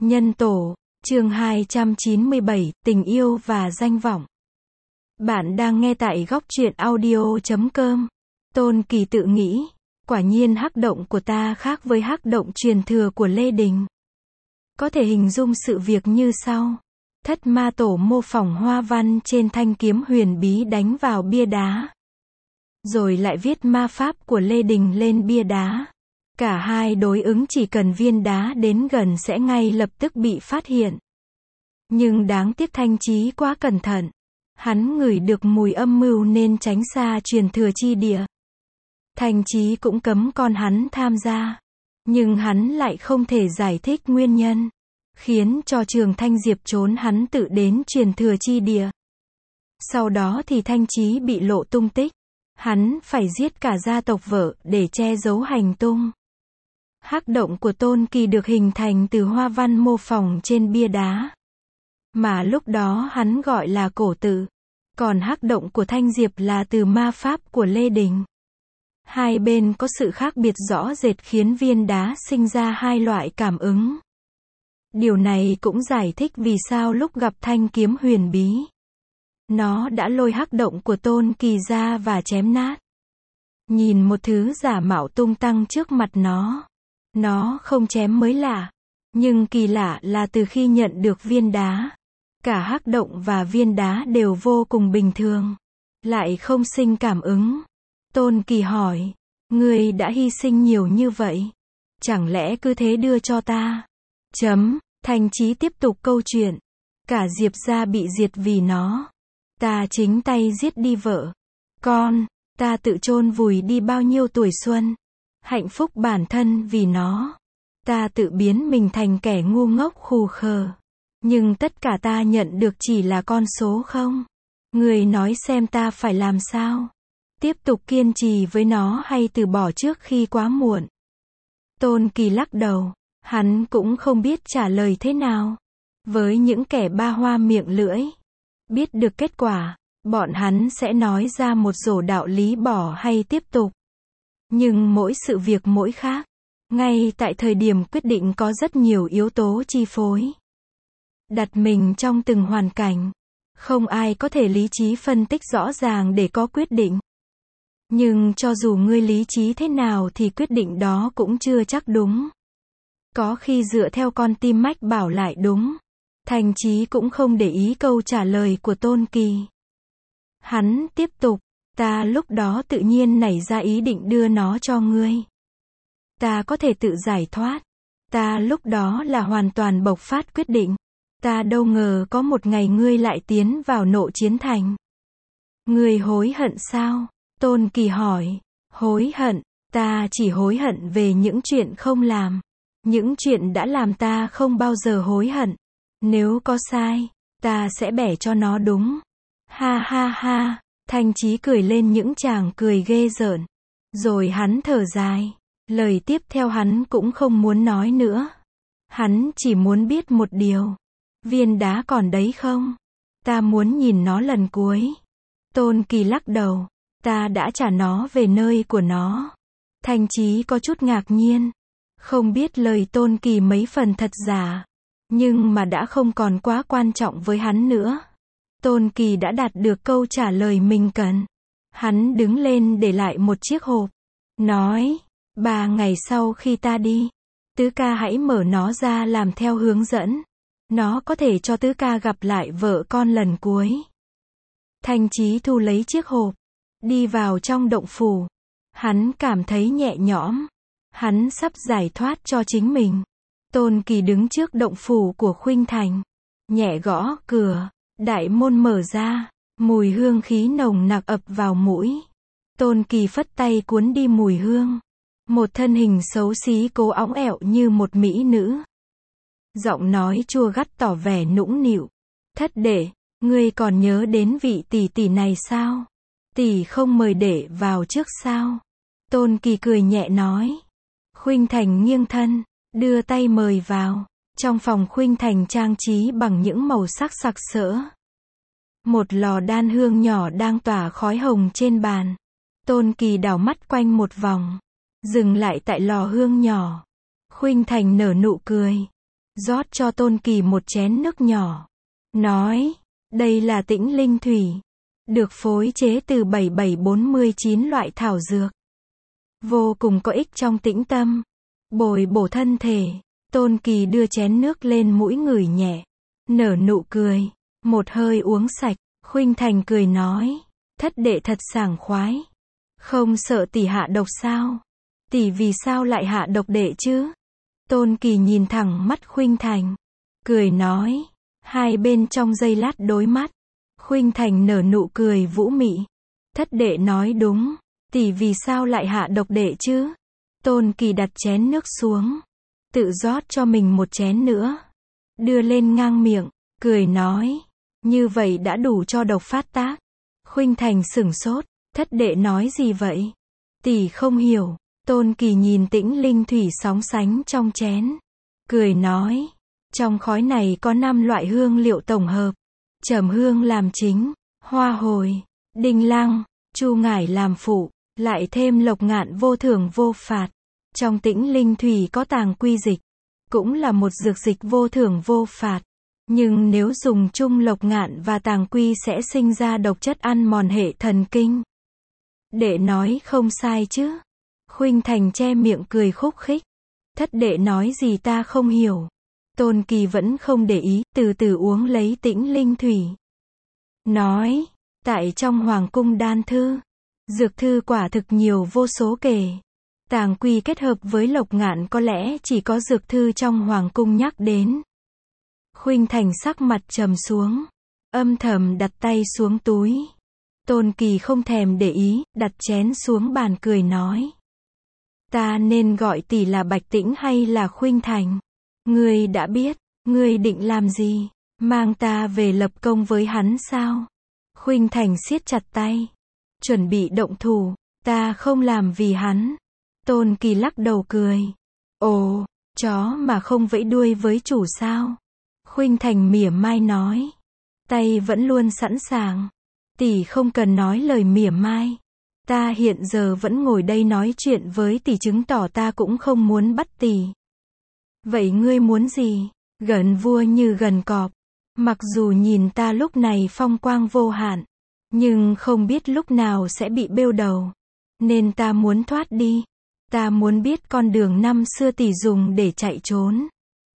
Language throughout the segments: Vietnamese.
Nhân tổ, chương 297, tình yêu và danh vọng. Bạn đang nghe tại góc truyện audio.com. Tôn Kỳ tự nghĩ, quả nhiên hắc động của ta khác với hắc động truyền thừa của Lê Đình. Có thể hình dung sự việc như sau. Thất ma tổ mô phỏng hoa văn trên thanh kiếm huyền bí đánh vào bia đá. Rồi lại viết ma pháp của Lê Đình lên bia đá. Cả hai đối ứng chỉ cần viên đá đến gần sẽ ngay lập tức bị phát hiện. Nhưng đáng tiếc Thanh Chí quá cẩn thận. Hắn ngửi được mùi âm mưu nên tránh xa truyền thừa chi địa. Thanh Chí cũng cấm con hắn tham gia. Nhưng hắn lại không thể giải thích nguyên nhân. Khiến cho Trường Thanh Diệp trốn hắn tự đến truyền thừa chi địa. Sau đó thì Thanh Chí bị lộ tung tích. Hắn phải giết cả gia tộc vợ để che giấu hành tung. Hắc động của Tôn Kỳ được hình thành từ hoa văn mô phỏng trên bia đá. Mà lúc đó hắn gọi là cổ tự. Còn hắc động của Thanh Diệp là từ ma pháp của Lê Đình. Hai bên có sự khác biệt rõ rệt khiến viên đá sinh ra hai loại cảm ứng. Điều này cũng giải thích vì sao lúc gặp thanh kiếm huyền bí, nó đã lôi hắc động của Tôn Kỳ ra và chém nát. Nhìn một thứ giả mạo tung tăng trước mặt nó không chém mới lạ. Nhưng kỳ lạ là từ khi nhận được viên đá, cả hắc động và viên đá đều vô cùng bình thường. Lại không sinh cảm ứng. Tôn Kỳ hỏi, ngươi đã hy sinh nhiều như vậy. Chẳng lẽ cứ thế đưa cho ta? Thanh Chí tiếp tục câu chuyện. Cả Diệp gia bị diệt vì nó. Ta chính tay giết đi vợ, con, ta tự chôn vùi đi bao nhiêu tuổi xuân, hạnh phúc bản thân vì nó. Ta tự biến mình thành kẻ ngu ngốc khù khờ. Nhưng tất cả ta nhận được chỉ là con số không. Người nói xem ta phải làm sao? Tiếp tục kiên trì với nó hay từ bỏ trước khi quá muộn? Tôn Kỳ lắc đầu. Hắn cũng không biết trả lời thế nào. Với những kẻ ba hoa miệng lưỡi, biết được kết quả, bọn hắn sẽ nói ra một rổ đạo lý bỏ hay tiếp tục. Nhưng mỗi sự việc mỗi khác. Ngay tại thời điểm quyết định có rất nhiều yếu tố chi phối. Đặt mình trong từng hoàn cảnh. Không ai có thể lý trí phân tích rõ ràng để có quyết định. Nhưng cho dù ngươi lý trí thế nào thì quyết định đó cũng chưa chắc đúng. Có khi dựa theo con tim mách bảo lại đúng. Thanh Chí cũng không để ý câu trả lời của Tôn Kỳ. Hắn tiếp tục, ta lúc đó tự nhiên nảy ra ý định đưa nó cho ngươi. Ta có thể tự giải thoát. Ta lúc đó là hoàn toàn bộc phát quyết định. Ta đâu ngờ có một ngày ngươi lại tiến vào nộ chiến thành. Ngươi hối hận sao? Tôn Kỳ hỏi. Hối hận, ta chỉ hối hận về những chuyện không làm. Những chuyện đã làm ta không bao giờ hối hận. Nếu có sai, ta sẽ bẻ cho nó đúng. Ha ha ha, Thanh Chí cười lên những tràng cười ghê rợn. Rồi hắn thở dài. Lời tiếp theo hắn cũng không muốn nói nữa. Hắn chỉ muốn biết một điều. Viên đá còn đấy không? Ta muốn nhìn nó lần cuối. Tôn Kỳ lắc đầu. Ta đã trả nó về nơi của nó. Thanh Chí có chút ngạc nhiên. Không biết lời Tôn Kỳ mấy phần thật giả. Nhưng mà đã không còn quá quan trọng với hắn nữa. Tôn Kỳ đã đạt được câu trả lời mình cần. Hắn đứng lên để lại một chiếc hộp. Nói, 3 ngày sau khi ta đi, Tứ ca hãy mở nó ra làm theo hướng dẫn. Nó có thể cho Tứ ca gặp lại vợ con lần cuối. Thanh Chí thu lấy chiếc hộp. Đi vào trong động phủ. Hắn cảm thấy nhẹ nhõm. Hắn sắp giải thoát cho chính mình. Tôn Kỳ đứng trước động phủ của Khuynh Thành. Nhẹ gõ cửa. Đại môn mở ra. Mùi hương khí nồng nặc ập vào mũi. Tôn Kỳ phất tay cuốn đi mùi hương. Một thân hình xấu xí cố óng ẹo như một mỹ nữ. Giọng nói chua gắt tỏ vẻ nũng nịu. Thất đệ, ngươi còn nhớ đến vị tỷ tỷ này sao? Tỷ không mời đệ vào trước sao? Tôn Kỳ cười nhẹ nói. Khuynh Thành nghiêng thân, đưa tay mời vào. Trong phòng Khuynh Thành trang trí bằng những màu sắc sặc sỡ. Một lò đan hương nhỏ đang tỏa khói hồng trên bàn. Tôn Kỳ đảo mắt quanh một vòng, dừng lại tại lò hương nhỏ. Khuynh Thành nở nụ cười. rót cho Tôn Kỳ một chén nước nhỏ. Nói, đây là Tĩnh Linh Thủy, được phối chế từ 7749 loại thảo dược. Vô cùng có ích trong tĩnh tâm, bồi bổ thân thể. Tôn Kỳ đưa chén nước lên mũi ngửi nhẹ, nở nụ cười, một hơi uống sạch. Khuynh Thành cười nói, thất đệ thật sảng khoái. Không sợ tỷ hạ độc sao? Tỷ vì sao lại hạ độc đệ chứ? Tôn Kỳ nhìn thẳng mắt Khuynh Thành, cười nói, hai bên trong giây lát đối mắt. Khuynh Thành nở nụ cười vũ mị. Thất đệ nói đúng, tỷ vì sao lại hạ độc đệ chứ? Tôn Kỳ đặt chén nước xuống, tự rót cho mình một chén nữa, đưa lên ngang miệng, cười nói, như vậy đã đủ cho độc phát tác. Khuynh Thành sửng sốt, thất đệ nói gì vậy? Tỷ không hiểu. Tôn Kỳ nhìn Tĩnh Linh Thủy sóng sánh trong chén, cười nói, trong khói này có 5 loại hương liệu tổng hợp, trầm hương làm chính, hoa hồi, đinh lăng, chu ngải làm phụ, lại thêm lộc ngạn vô thưởng vô phạt. Trong Tĩnh Linh Thủy có tàng quy dịch, cũng là một dược dịch vô thưởng vô phạt, nhưng nếu dùng chung lộc ngạn và tàng quy sẽ sinh ra độc chất ăn mòn hệ thần kinh. Đệ nói không sai chứ? Khuynh Thành che miệng cười khúc khích. Thất đệ nói gì ta không hiểu. Tôn Kỳ vẫn không để ý, từ từ uống lấy Tĩnh Linh Thủy. Nói, tại trong Hoàng cung đan thư, dược thư quả thực nhiều vô số kể. Tàng quy kết hợp với lộc ngạn có lẽ chỉ có dược thư trong Hoàng cung nhắc đến. Khuynh Thành sắc mặt trầm xuống, âm thầm đặt tay xuống túi. Tôn Kỳ không thèm để ý, đặt chén xuống bàn cười nói. Ta nên gọi tỷ là Bạch Tĩnh hay là Khuynh Thành? Ngươi đã biết, ngươi định làm gì? Mang ta về lập công với hắn sao? Khuynh Thành siết chặt tay, chuẩn bị động thủ. Ta không làm vì hắn. Tôn Kỳ lắc đầu cười. Ồ, chó mà không vẫy đuôi với chủ sao? Khuynh Thành mỉa mai nói. Tay vẫn luôn sẵn sàng. Tỷ không cần nói lời mỉa mai. Ta hiện giờ vẫn ngồi đây nói chuyện với tỷ chứng tỏ ta cũng không muốn bắt tỷ. Vậy ngươi muốn gì? Gần vua như gần cọp. Mặc dù nhìn ta lúc này phong quang vô hạn, nhưng không biết lúc nào sẽ bị bêu đầu. Nên ta muốn thoát đi. Ta muốn biết con đường năm xưa tỷ dùng để chạy trốn.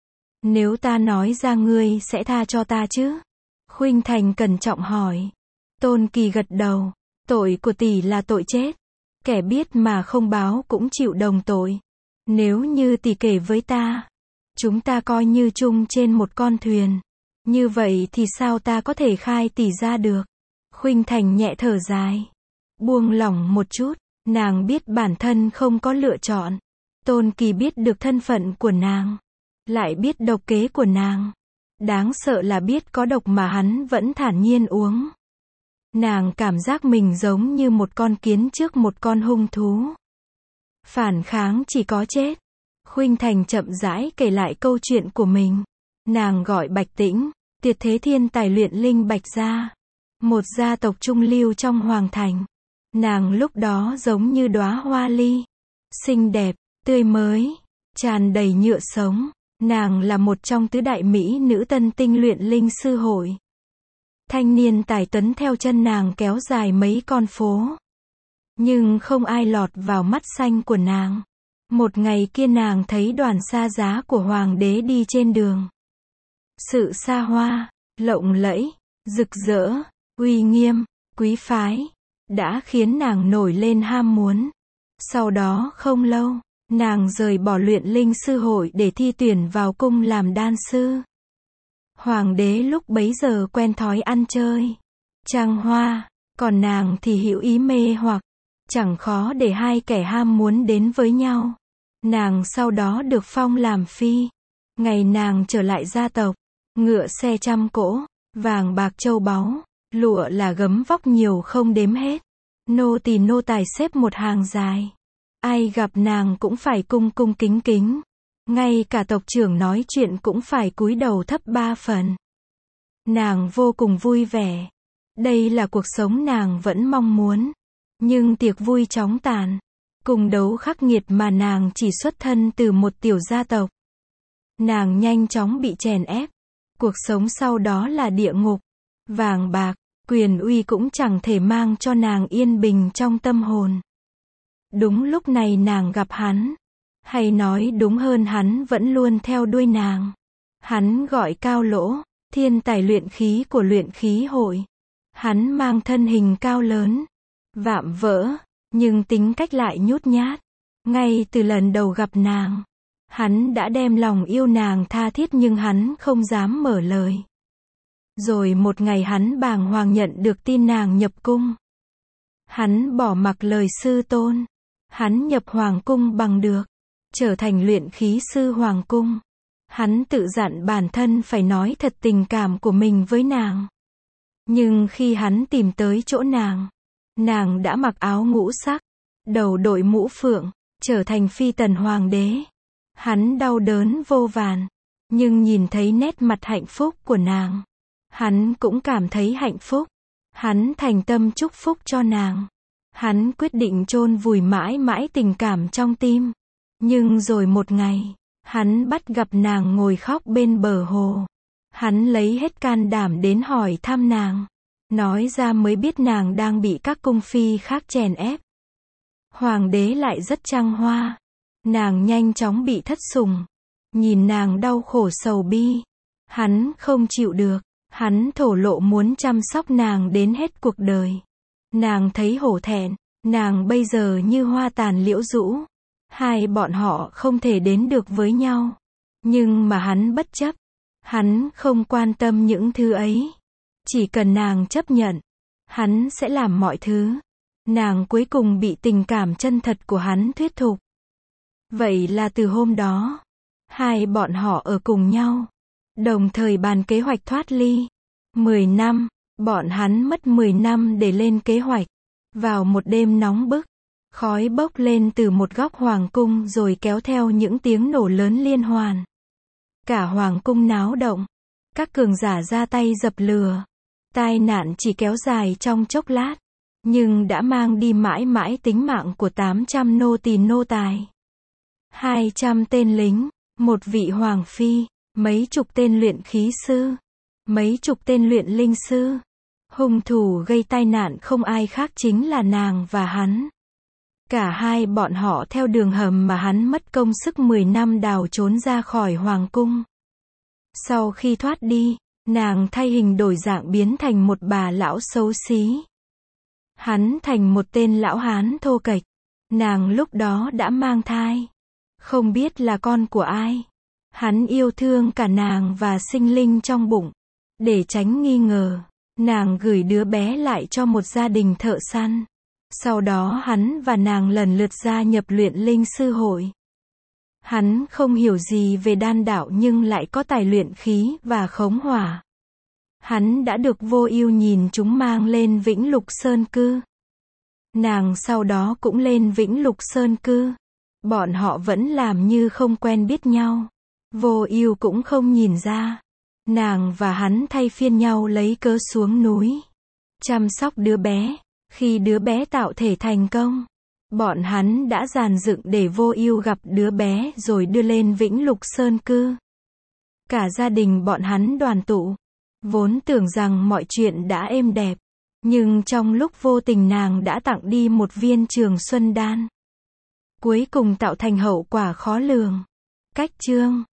Nếu ta nói ra ngươi sẽ tha cho ta chứ? Khuynh Thành cẩn trọng hỏi. Tôn Kỳ gật đầu. Tội của tỷ là tội chết. Kẻ biết mà không báo cũng chịu đồng tội. Nếu như tỷ kể với ta, chúng ta coi như chung trên một con thuyền. Như vậy thì sao ta có thể khai tỷ ra được? Khuynh Thành nhẹ thở dài, buông lỏng một chút. Nàng biết bản thân không có lựa chọn. Tôn Kỳ biết được thân phận của nàng, lại biết độc kế của nàng. Đáng sợ là biết có độc mà hắn vẫn thản nhiên uống. Nàng cảm giác mình giống như một con kiến trước một con hung thú. Phản kháng chỉ có chết. Khuynh Thành chậm rãi kể lại câu chuyện của mình. Nàng gọi Bạch Tĩnh, Tiệt Thế Thiên Tài luyện linh Bạch gia, một gia tộc trung lưu trong hoàng thành. Nàng lúc đó giống như đóa hoa ly, xinh đẹp, tươi mới, tràn đầy nhựa sống. Nàng là một trong tứ đại mỹ nữ tân tinh luyện linh sư hội. Thanh niên tài tuấn theo chân nàng kéo dài mấy con phố. Nhưng không ai lọt vào mắt xanh của nàng. Một ngày kia nàng thấy đoàn xa giá của hoàng đế đi trên đường. Sự xa hoa, lộng lẫy, rực rỡ, uy nghiêm, quý phái, đã khiến nàng nổi lên ham muốn. Sau đó không lâu, nàng rời bỏ luyện linh sư hội để thi tuyển vào cung làm đan sư. Hoàng đế lúc bấy giờ quen thói ăn chơi, trăng hoa, còn nàng thì hữu ý mê hoặc. Chẳng khó để hai kẻ ham muốn đến với nhau. Nàng sau đó được phong làm phi. Ngày nàng trở lại gia tộc, ngựa xe trăm cỗ, vàng bạc châu báu, lụa là gấm vóc nhiều không đếm hết. Nô tỳ nô tài xếp một hàng dài. Ai gặp nàng cũng phải cung cung kính kính. Ngay cả tộc trưởng nói chuyện cũng phải cúi đầu thấp 3 phần. Nàng vô cùng vui vẻ. Đây là cuộc sống nàng vẫn mong muốn. Nhưng tiệc vui chóng tàn. Cùng đấu khắc nghiệt mà nàng chỉ xuất thân từ một tiểu gia tộc. nàng nhanh chóng bị chèn ép. Cuộc sống sau đó là địa ngục. Vàng bạc, quyền uy cũng chẳng thể mang cho nàng yên bình trong tâm hồn. Đúng lúc này nàng gặp hắn. Hay nói đúng hơn hắn vẫn luôn theo đuôi nàng. Hắn gọi Cao Lỗ, thiên tài luyện khí của luyện khí hội. Hắn mang thân hình cao lớn, vạm vỡ, nhưng tính cách lại nhút nhát. Ngay từ lần đầu gặp nàng, hắn đã đem lòng yêu nàng tha thiết nhưng hắn không dám mở lời. Rồi một ngày hắn bàng hoàng nhận được tin nàng nhập cung. Hắn bỏ mặc lời sư tôn. Hắn nhập hoàng cung bằng được, trở thành luyện khí sư hoàng cung. Hắn tự dặn bản thân phải nói thật tình cảm của mình với nàng. Nhưng khi hắn tìm tới chỗ nàng đã mặc áo ngũ sắc, đầu đội mũ phượng, trở thành phi tần hoàng đế. Hắn đau đớn vô vàn, nhưng nhìn thấy nét mặt hạnh phúc của nàng, hắn cũng cảm thấy hạnh phúc. Hắn thành tâm chúc phúc cho nàng. Hắn quyết định chôn vùi mãi mãi tình cảm trong tim. Nhưng rồi một ngày, hắn bắt gặp nàng ngồi khóc bên bờ hồ. Hắn lấy hết can đảm đến hỏi thăm nàng. Nói ra mới biết nàng đang bị các cung phi khác chèn ép. Hoàng đế lại rất trăng hoa. Nàng nhanh chóng bị thất sủng. Nhìn nàng đau khổ sầu bi, hắn không chịu được. Hắn thổ lộ muốn chăm sóc nàng đến hết cuộc đời. Nàng thấy hổ thẹn. Nàng bây giờ như hoa tàn liễu rũ. Hai bọn họ không thể đến được với nhau. Nhưng mà hắn bất chấp. Hắn không quan tâm những thứ ấy. Chỉ cần nàng chấp nhận, hắn sẽ làm mọi thứ. Nàng cuối cùng bị tình cảm chân thật của hắn thuyết phục. Vậy là từ hôm đó, hai bọn họ ở cùng nhau. Đồng thời bàn kế hoạch thoát ly. 10 năm, bọn hắn mất 10 năm để lên kế hoạch. Vào một đêm nóng bức, khói bốc lên từ một góc hoàng cung rồi kéo theo những tiếng nổ lớn liên hoàn. Cả hoàng cung náo động. Các cường giả ra tay dập lửa. Tai nạn chỉ kéo dài trong chốc lát, nhưng đã mang đi mãi mãi tính mạng của 800 nô tỳ nô tài. 200 tên lính, một vị hoàng phi, mấy chục tên luyện khí sư, mấy chục tên luyện linh sư. Hung thủ gây tai nạn không ai khác chính là nàng và hắn. Cả hai bọn họ theo đường hầm mà hắn mất công sức 10 năm đào trốn ra khỏi hoàng cung. Sau khi thoát đi, nàng thay hình đổi dạng biến thành một bà lão xấu xí. Hắn thành một tên lão hán thô kệch. Nàng lúc đó đã mang thai. Không biết là con của ai. Hắn yêu thương cả nàng và sinh linh trong bụng. Để tránh nghi ngờ, nàng gửi đứa bé lại cho một gia đình thợ săn. Sau đó hắn và nàng lần lượt gia nhập luyện linh sư hội. Hắn không hiểu gì về đan đạo nhưng lại có tài luyện khí và khống hỏa. Hắn đã được Vô Ưu nhìn chúng mang lên Vĩnh Lục Sơn cư. Nàng sau đó cũng lên Vĩnh Lục Sơn cư. Bọn họ vẫn làm như không quen biết nhau. Vô Ưu cũng không nhìn ra. Nàng và hắn thay phiên nhau lấy cớ xuống núi, chăm sóc đứa bé. Khi đứa bé tạo thể thành công, bọn hắn đã dàn dựng để Vô Ưu gặp đứa bé rồi đưa lên Vĩnh Lục Sơn cư. Cả gia đình bọn hắn đoàn tụ. Vốn tưởng rằng mọi chuyện đã êm đẹp, nhưng trong lúc vô tình nàng đã tặng đi một viên Trường Xuân đan. Cuối cùng tạo thành hậu quả khó lường. Cách chương